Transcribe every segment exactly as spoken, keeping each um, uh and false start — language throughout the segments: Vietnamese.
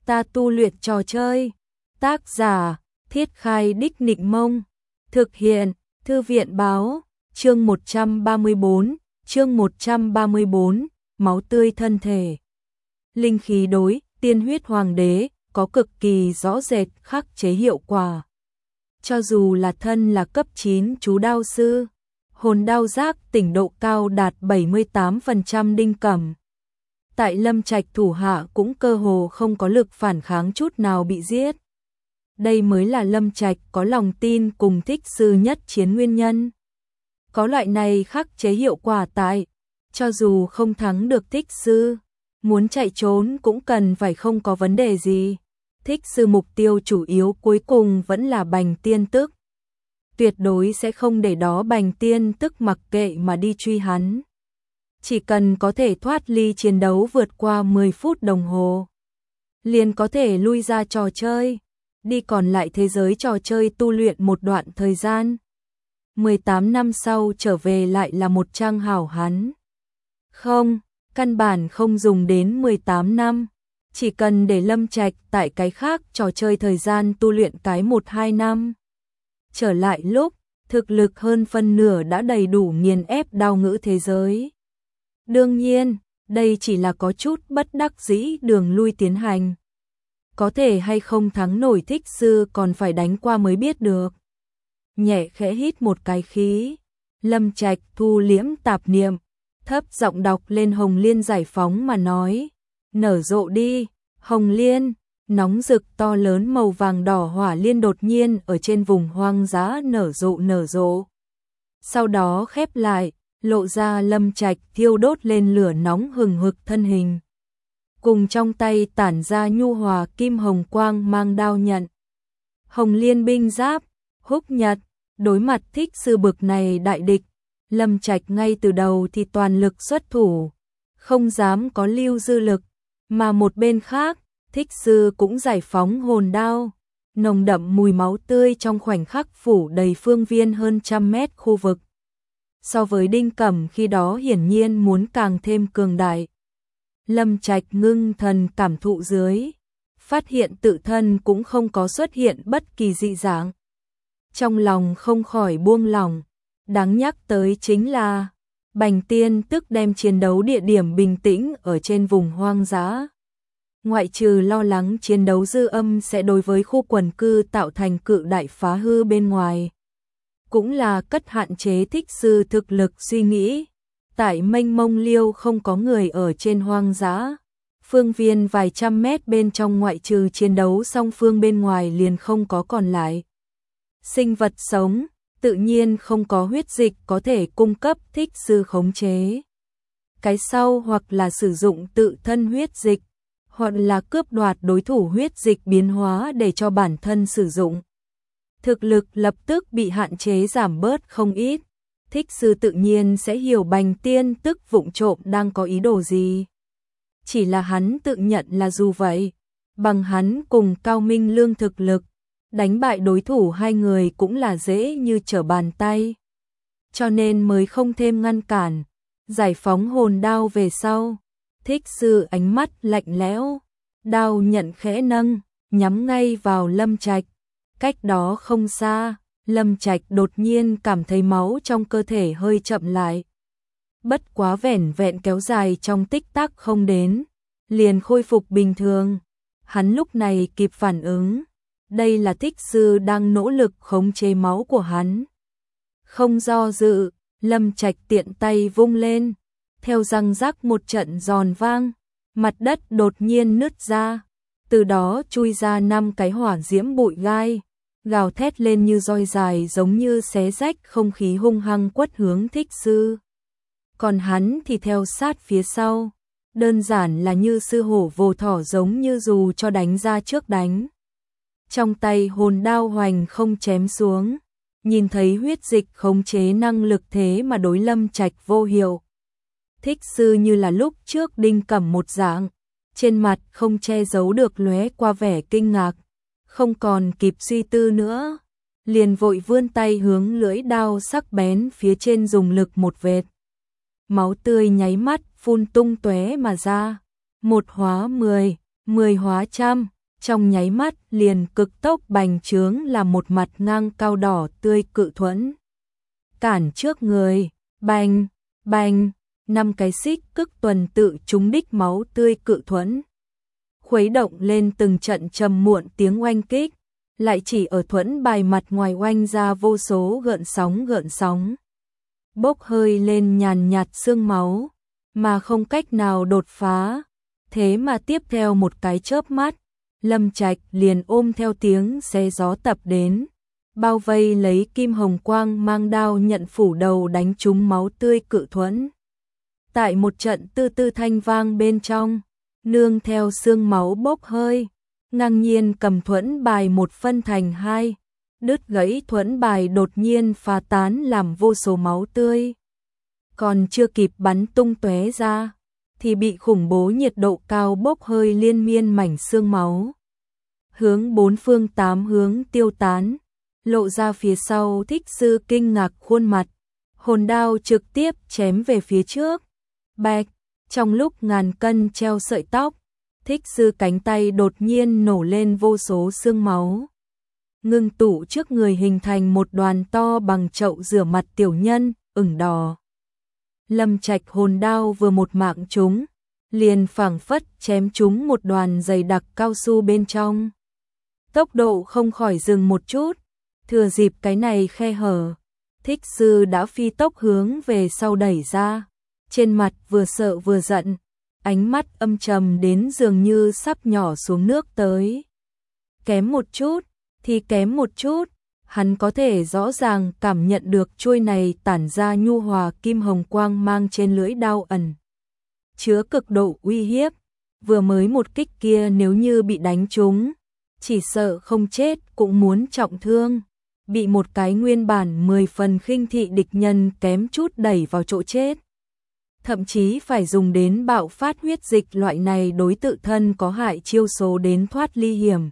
Ta tu luyện trò chơi. Tác giả: Thiết Khai Đích Nịnh Mông. Thực hiện: Thư viện báo. Chương một trăm ba mươi bốn, chương một trăm ba mươi bốn, máu tươi thân thể. Linh khí đối tiên huyết hoàng đế có cực kỳ rõ rệt khắc chế hiệu quả. Cho dù là thân là cấp chín chú đao sư, hồn đao giác tỉnh độ cao đạt bảy mươi tám phần trăm đinh cẩm. Tại Lâm Trạch thủ hạ cũng cơ hồ không có lực phản kháng chút nào bị giết. Đây mới là Lâm Trạch có lòng tin cùng thích sư nhất chiến nguyên nhân. Có loại này khắc chế hiệu quả tại, cho dù không thắng được thích sư, muốn chạy trốn cũng cần phải không có vấn đề gì. Thích sư mục tiêu chủ yếu cuối cùng vẫn là Bành Tiên Tức. Tuyệt đối sẽ không để đó Bành Tiên Tức mặc kệ mà đi truy hắn. Chỉ cần có thể thoát ly chiến đấu vượt qua mười phút đồng hồ, liền có thể lui ra trò chơi, đi còn lại thế giới trò chơi tu luyện một đoạn thời gian. mười tám năm sau trở về lại là một trang hảo hán. Không, căn bản không dùng đến mười tám năm, chỉ cần để Lâm Trạch tại cái khác trò chơi thời gian tu luyện cái một hai năm. Trở lại lúc, thực lực hơn phân nửa đã đầy đủ nghiền ép đao ngữ thế giới. Đương nhiên, đây chỉ là có chút bất đắc dĩ đường lui tiến hành. Có thể hay không thắng nổi thích sư còn phải đánh qua mới biết được. Nhẹ khẽ hít một cái khí, Lâm Trạch thu liễm tạp niệm, thấp giọng đọc lên Hồng Liên giải phóng mà nói. Nở rộ đi, Hồng Liên. Nóng rực to lớn màu vàng đỏ hỏa liên đột nhiên ở trên vùng hoang dã nở rộ nở rộ. Sau đó khép lại, lộ ra Lâm Trạch thiêu đốt lên lửa nóng hừng hực thân hình. Cùng trong tay tản ra nhu hòa kim hồng quang mang đao nhận. Hồng Liên binh giáp, húc nhật, đối mặt thích sư bực này đại địch, Lâm Trạch ngay từ đầu thì toàn lực xuất thủ, không dám có lưu dư lực, mà một bên khác, thích sư cũng giải phóng hồn đao, nồng đậm mùi máu tươi trong khoảnh khắc phủ đầy phương viên hơn trăm mét khu vực. So với đinh cẩm khi đó hiển nhiên muốn càng thêm cường đại. Lâm Trạch ngưng thần cảm thụ dưới, phát hiện tự thân cũng không có xuất hiện bất kỳ dị dạng. Trong lòng không khỏi buông lỏng, đáng nhắc tới chính là Bành Tiên Tức đem chiến đấu địa điểm bình tĩnh ở trên vùng hoang dã. Ngoại trừ lo lắng chiến đấu dư âm sẽ đối với khu quần cư tạo thành cự đại phá hư bên ngoài, cũng là cất hạn chế thích sư thực lực suy nghĩ. Tại mênh mông liêu không có người ở trên hoang dã, phương viên vài trăm mét bên trong ngoại trừ chiến đấu song phương bên ngoài liền không có còn lại sinh vật sống, tự nhiên không có huyết dịch có thể cung cấp thích sư khống chế. Cái sau hoặc là sử dụng tự thân huyết dịch, hoặc là cướp đoạt đối thủ huyết dịch biến hóa để cho bản thân sử dụng. Thực lực lập tức bị hạn chế giảm bớt không ít. Thích sư tự nhiên sẽ hiểu Bành Tiên Tức vụng trộm đang có ý đồ gì. Chỉ là hắn tự nhận là dù vậy, bằng hắn cùng Cao Minh Lương thực lực, đánh bại đối thủ hai người cũng là dễ như trở bàn tay. Cho nên mới không thêm ngăn cản, giải phóng hồn đao về sau. Thích sư ánh mắt lạnh lẽo, đao nhận khẽ nâng, nhắm ngay vào Lâm Trạch. Cách đó không xa, Lâm Trạch đột nhiên cảm thấy máu trong cơ thể hơi chậm lại. Bất quá vẻn vẹn kéo dài trong tích tắc không đến, liền khôi phục bình thường. Hắn lúc này kịp phản ứng, đây là thích sư đang nỗ lực khống chế máu của hắn. Không do dự, Lâm Trạch tiện tay vung lên, theo răng rắc một trận giòn vang, mặt đất đột nhiên nứt ra, từ đó chui ra năm cái hỏa diễm bụi gai, gào thét lên như roi dài giống như xé rách không khí hung hăng quất hướng thích sư. Còn hắn thì theo sát phía sau, đơn giản là như sư hổ vồ thỏ giống như dù cho đánh ra trước đánh. Trong tay hồn đao hoành không chém xuống, nhìn thấy huyết dịch khống chế năng lực thế mà đối Lâm Trạch vô hiệu. Thích sư như là lúc trước đinh cẩm một dạng, trên mặt không che giấu được lóe qua vẻ kinh ngạc, không còn kịp suy tư nữa, liền vội vươn tay hướng lưỡi đao sắc bén phía trên dùng lực một vệt. Máu tươi nháy mắt phun tung tóe mà ra, một hóa mười, mười hóa trăm, trong nháy mắt liền cực tốc bành trướng là một mặt ngang cao đỏ tươi cự thuẫn. Cản trước người, bành, bành, năm cái xích cức tuần tự trúng đích máu tươi cự thuẫn. Khuấy động lên từng trận trầm muộn tiếng oanh kích, lại chỉ ở thuẫn bài mặt ngoài oanh ra vô số gợn sóng gợn sóng. Bốc hơi lên nhàn nhạt sương máu, mà không cách nào đột phá. Thế mà tiếp theo một cái chớp mắt, Lâm Trạch liền ôm theo tiếng xé gió tập đến, bao vây lấy Kim Hồng Quang mang đao nhận phủ đầu đánh trúng máu tươi cự thuẫn. Tại một trận tư tư thanh vang bên trong, nương theo sương máu bốc hơi, ngang nhiên cầm thuẫn bài một phân thành hai, đứt gãy thuẫn bài đột nhiên phá tán làm vô số máu tươi. Còn chưa kịp bắn tung tóe ra, thì bị khủng bố nhiệt độ cao bốc hơi liên miên mảnh xương máu. Hướng bốn phương tám hướng tiêu tán, lộ ra phía sau Thích Sư kinh ngạc khuôn mặt, hồn đao trực tiếp chém về phía trước. Bạch, trong lúc ngàn cân treo sợi tóc, Thích Sư cánh tay đột nhiên nổ lên vô số xương máu. Ngưng tụ trước người hình thành một đoàn to bằng chậu rửa mặt tiểu nhân, ửng đỏ. Lâm Trạch hồn đao vừa một mạng trúng, liền phảng phất chém trúng một đoàn dày đặc cao su bên trong. Tốc độ không khỏi dừng một chút, thừa dịp cái này khe hở, Thích Sư đã phi tốc hướng về sau đẩy ra, trên mặt vừa sợ vừa giận, ánh mắt âm trầm đến dường như sắp nhỏ xuống nước tới. Kém một chút, thì kém một chút, hắn có thể rõ ràng cảm nhận được chuôi này tản ra nhu hòa kim hồng quang mang trên lưỡi đao ẩn chứa cực độ uy hiếp, vừa mới một kích kia nếu như bị đánh trúng, chỉ sợ không chết cũng muốn trọng thương, bị một cái nguyên bản mười phần khinh thị địch nhân kém chút đẩy vào chỗ chết. Thậm chí phải dùng đến bạo phát huyết dịch loại này đối tự thân có hại chiêu số đến thoát ly hiểm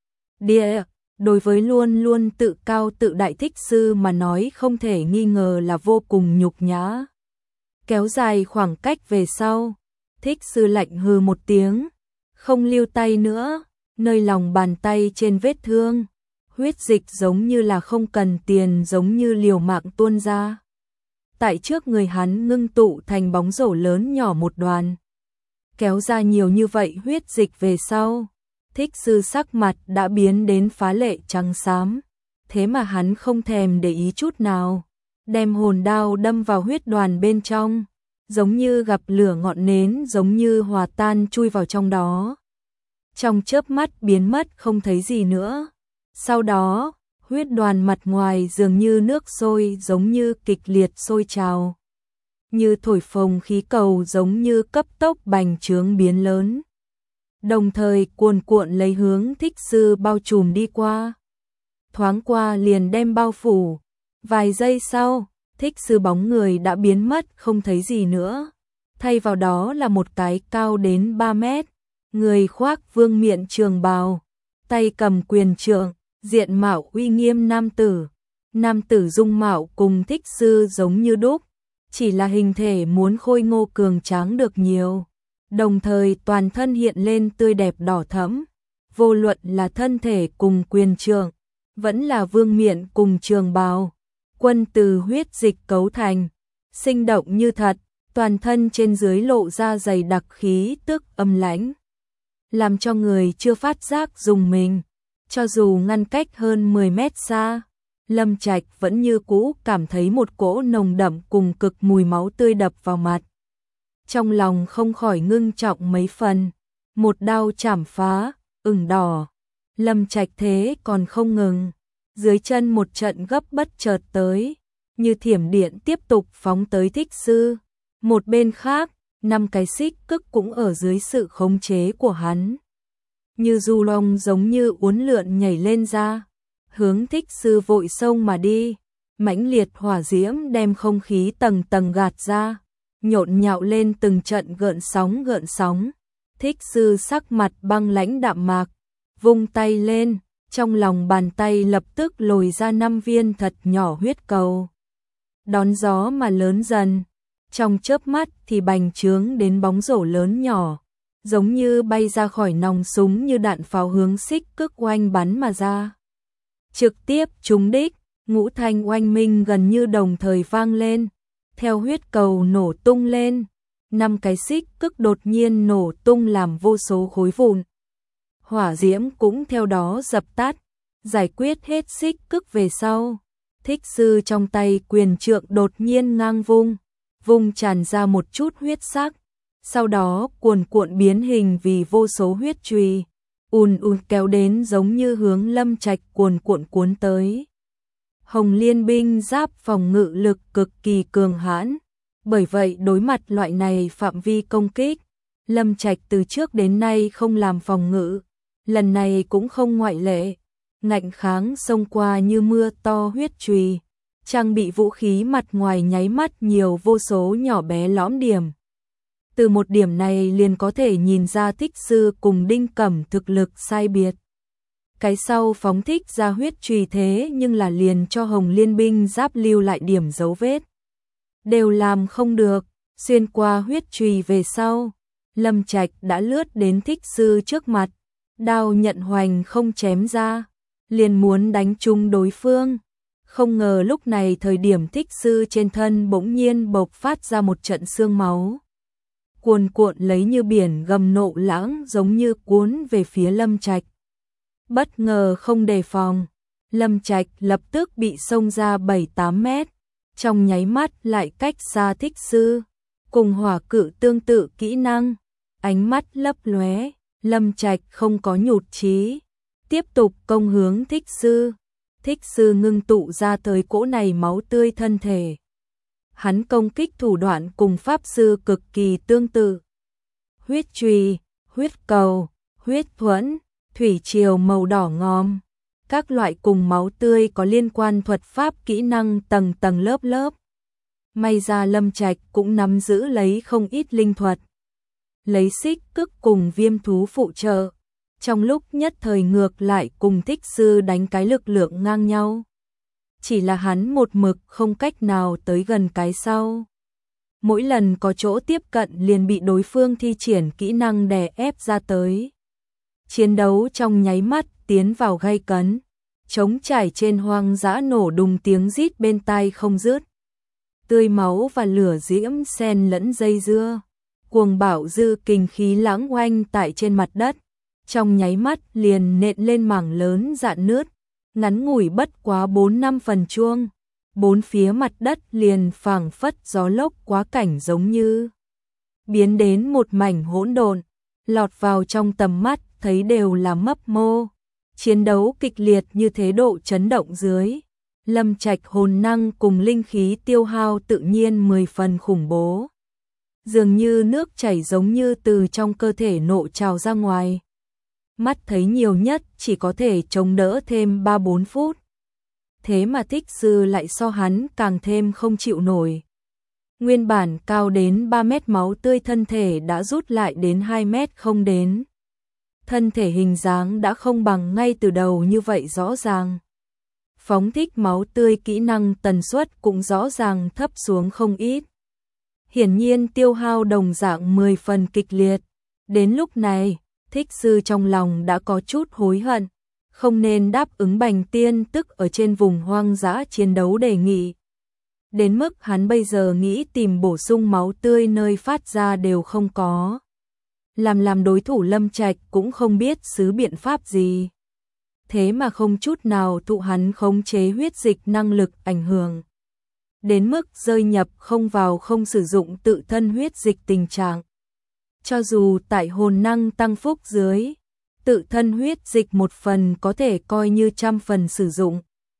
địa. Đối với luôn luôn tự cao tự đại Thích Sư mà nói không thể nghi ngờ là vô cùng nhục nhã. Kéo dài khoảng cách về sau, Thích Sư lạnh hừ một tiếng, không lưu tay nữa, nơi lòng bàn tay trên vết thương, huyết dịch giống như là không cần tiền giống như liều mạng tuôn ra. Tại trước người hắn ngưng tụ thành bóng rổ lớn nhỏ một đoàn. Kéo ra nhiều như vậy huyết dịch về sau, Thích Sư sắc mặt đã biến đến phá lệ trắng xám, thế mà hắn không thèm để ý chút nào, đem hồn đao đâm vào huyết đoàn bên trong, giống như gặp lửa ngọn nến giống như hòa tan chui vào trong đó. Trong chớp mắt biến mất không thấy gì nữa. Sau đó, huyết đoàn mặt ngoài dường như nước sôi giống như kịch liệt sôi trào. Như thổi phồng khí cầu giống như cấp tốc bành trướng biến lớn. Đồng thời cuồn cuộn lấy hướng Thích Sư bao trùm đi qua. Thoáng qua liền đem bao phủ. Vài giây sau, Thích Sư bóng người đã biến mất không thấy gì nữa. Thay vào đó là một cái cao đến ba mét. Người khoác vương miện trường bào. Tay cầm quyền trượng, diện mạo uy nghiêm nam tử. Nam tử dung mạo cùng Thích Sư giống như đúc. Chỉ là hình thể muốn khôi ngô cường tráng được nhiều. Đồng thời toàn thân hiện lên tươi đẹp đỏ thẫm, vô luận là thân thể cùng quyền trượng, vẫn là vương miện cùng trường bào, quân từ huyết dịch cấu thành, sinh động như thật, toàn thân trên dưới lộ ra dày đặc khí tức âm lãnh, làm cho người chưa phát giác dùng mình, cho dù ngăn cách hơn mười mét xa, Lâm Trạch vẫn như cũ cảm thấy một cỗ nồng đậm cùng cực mùi máu tươi đập vào mặt. Trong lòng không khỏi ngưng trọng mấy phần, một đao chảm phá, ửng đỏ. Lâm Trạch thế còn không ngừng, dưới chân một trận gấp bất chợt tới, như thiểm điện tiếp tục phóng tới Thích Sư. Một bên khác, năm cái xích cức cũng ở dưới sự khống chế của hắn. Như du long giống như uốn lượn nhảy lên ra, hướng Thích Sư vội xông mà đi, mãnh liệt hỏa diễm đem không khí tầng tầng gạt ra. Nhộn nhạo lên từng trận gợn sóng gợn sóng. Thích Sư sắc mặt băng lãnh đạm mạc, vung tay lên, trong lòng bàn tay lập tức lồi ra năm viên thật nhỏ huyết cầu. Đón gió mà lớn dần, trong chớp mắt thì bành trướng đến bóng rổ lớn nhỏ, giống như bay ra khỏi nòng súng như đạn pháo hướng Xích Cức oanh bắn mà ra. Trực tiếp trúng đích, ngũ thanh oanh minh gần như đồng thời vang lên, theo huyết cầu nổ tung lên, năm cái Xích Cức đột nhiên nổ tung làm vô số khối vụn. Hỏa diễm cũng theo đó dập tắt, giải quyết hết Xích Cức về sau. Thích Sư trong tay quyền trượng đột nhiên ngang vung, vung tràn ra một chút huyết sắc, sau đó cuồn cuộn biến hình vì vô số huyết chùy, ùn ùn kéo đến giống như hướng Lâm Trạch cuồn cuộn cuốn tới. Hồng Liên binh giáp phòng ngự lực cực kỳ cường hãn, bởi vậy đối mặt loại này phạm vi công kích, Lâm Trạch từ trước đến nay không làm phòng ngự, lần này cũng không ngoại lệ, ngạnh kháng xông qua như mưa to huyết chùy, trang bị vũ khí mặt ngoài nháy mắt nhiều vô số nhỏ bé lõm điểm. Từ một điểm này liền có thể nhìn ra Thích Sư cùng Đinh Cẩm thực lực sai biệt. Cái sau phóng thích ra huyết chùy thế nhưng là liền cho Hồng Liên binh giáp lưu lại điểm dấu vết. Đều làm không được, xuyên qua huyết chùy về sau, Lâm Trạch đã lướt đến Thích Sư trước mặt, đao nhận hoành không chém ra, liền muốn đánh trúng đối phương. Không ngờ lúc này thời điểm Thích Sư trên thân bỗng nhiên bộc phát ra một trận xương máu. Cuồn cuộn lấy như biển gầm nộ lãng giống như cuốn về phía Lâm Trạch. Bất ngờ không đề phòng, Lâm Trạch lập tức bị xông ra bảy tám mét, trong nháy mắt lại cách xa Thích Sư, cùng hỏa cự tương tự kỹ năng, ánh mắt lấp lóe, Lâm Trạch không có nhụt chí, tiếp tục công hướng Thích Sư. Thích Sư ngưng tụ ra tới cỗ này máu tươi thân thể. Hắn công kích thủ đoạn cùng pháp sư cực kỳ tương tự. Huyết chùy, huyết cầu, huyết thuẫn, thủy triều màu đỏ ngòm, các loại cùng máu tươi có liên quan thuật pháp kỹ năng tầng tầng lớp lớp. May ra Lâm Trạch cũng nắm giữ lấy không ít linh thuật. Lấy Xích Cức cùng Viêm thú phụ trợ, trong lúc nhất thời ngược lại cùng Thích Sư đánh cái lực lượng ngang nhau. Chỉ là hắn một mực không cách nào tới gần cái sau. Mỗi lần có chỗ tiếp cận liền bị đối phương thi triển kỹ năng đè ép ra tới. Chiến đấu trong nháy mắt tiến vào gay cấn, trống trải trên hoang dã nổ đùng tiếng rít bên tai không dứt. Tươi máu và lửa diễm xen lẫn dây dưa, cuồng bạo dư kình khí lãng oanh tại trên mặt đất, trong nháy mắt liền nện lên mảng lớn rạn nứt, ngắn ngủi bất quá bốn năm phần chuông, bốn phía mặt đất liền phảng phất gió lốc quá cảnh giống như biến đến một mảnh hỗn độn, lọt vào trong tầm mắt thấy đều là mấp mô. Chiến đấu kịch liệt như thế độ chấn động dưới, Lâm Trạch hồn năng cùng linh khí tiêu hao tự nhiên mười phần khủng bố. Dường như nước chảy giống như từ trong cơ thể nộ trào ra ngoài. Mắt thấy nhiều nhất chỉ có thể chống đỡ thêm ba bốn phút. Thế mà Thích Sư lại so hắn càng thêm không chịu nổi. Nguyên bản cao đến ba mét máu tươi thân thể đã rút lại đến hai mét không đến. Thân thể hình dáng đã không bằng ngay từ đầu như vậy rõ ràng. Phóng thích máu tươi kỹ năng tần suất cũng rõ ràng thấp xuống không ít. Hiển nhiên tiêu hao đồng dạng mười phần kịch liệt. Đến lúc này, Thích Sư trong lòng đã có chút hối hận, không nên đáp ứng Bành Tiên tức ở trên vùng hoang dã chiến đấu đề nghị. Đến mức hắn bây giờ nghĩ tìm bổ sung máu tươi nơi phát ra đều không có. Làm làm đối thủ Lâm Trạch cũng không biết xứ biện pháp gì. Thế mà không chút nào thụ hắn khống chế huyết dịch năng lực ảnh hưởng. Đến mức rơi nhập không vào không sử dụng tự thân huyết dịch tình trạng. Cho dù tại hồn năng tăng phúc dưới, tự thân huyết dịch một phần có thể coi như trăm phần sử dụng.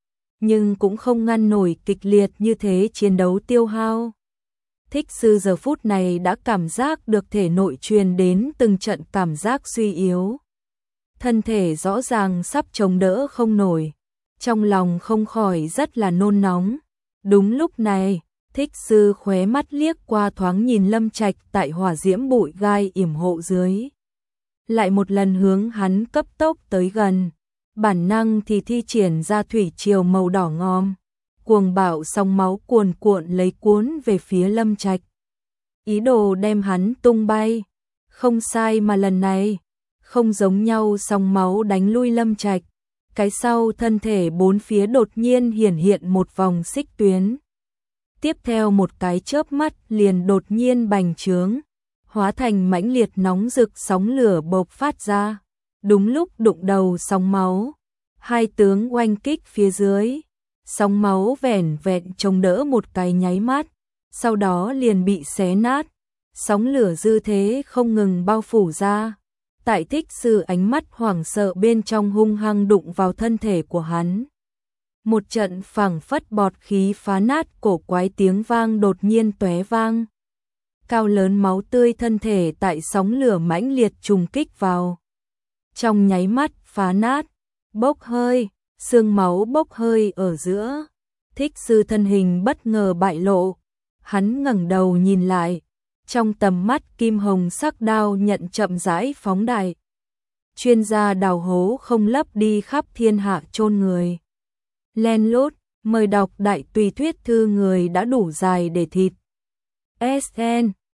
Nhưng cũng không ngăn nổi kịch liệt như thế chiến đấu tiêu hao. Thích Sư giờ phút này đã cảm giác được thể nội truyền đến từng trận cảm giác suy yếu. Thân thể rõ ràng sắp chống đỡ không nổi. Trong lòng không khỏi rất là nôn nóng. Đúng lúc này, Thích Sư khóe mắt liếc qua thoáng nhìn Lâm Trạch tại hỏa diễm bụi gai yểm hộ dưới. Lại một lần hướng hắn cấp tốc tới gần. Bản năng thì thi triển ra thủy triều màu đỏ ngòm. Cuồng bạo sóng máu cuồn cuộn lấy cuốn về phía Lâm Trạch. Ý đồ đem hắn tung bay. Không sai mà lần này, không giống nhau sóng máu đánh lui Lâm Trạch. Cái sau thân thể bốn phía đột nhiên hiển hiện một vòng xích tuyến. Tiếp theo một cái chớp mắt liền đột nhiên bành trướng, hóa thành mãnh liệt nóng rực sóng lửa bộc phát ra. Đúng lúc đụng đầu sóng máu, hai tướng oanh kích phía dưới. Sóng máu vẻn vẹn chống đỡ một cái nháy mắt, sau đó liền bị xé nát. Sóng lửa dư thế không ngừng bao phủ ra. Tại Thích Sư ánh mắt hoảng sợ bên trong hung hăng đụng vào thân thể của hắn. Một trận phảng phất bọt khí phá nát cổ quái tiếng vang đột nhiên tóe vang. Cao lớn máu tươi thân thể tại sóng lửa mãnh liệt trùng kích vào. Trong nháy mắt phá nát, bốc hơi, xương máu bốc hơi ở giữa. Thích Sư thân hình bất ngờ bại lộ. Hắn ngẩng đầu nhìn lại. Trong tầm mắt kim hồng sắc đao nhận chậm rãi phóng đại. Chuyên gia đào hố không lấp đi khắp thiên hạ chôn người. Len lút, mời đọc đại tùy thuyết thư người đã đủ dài để thịt. ét en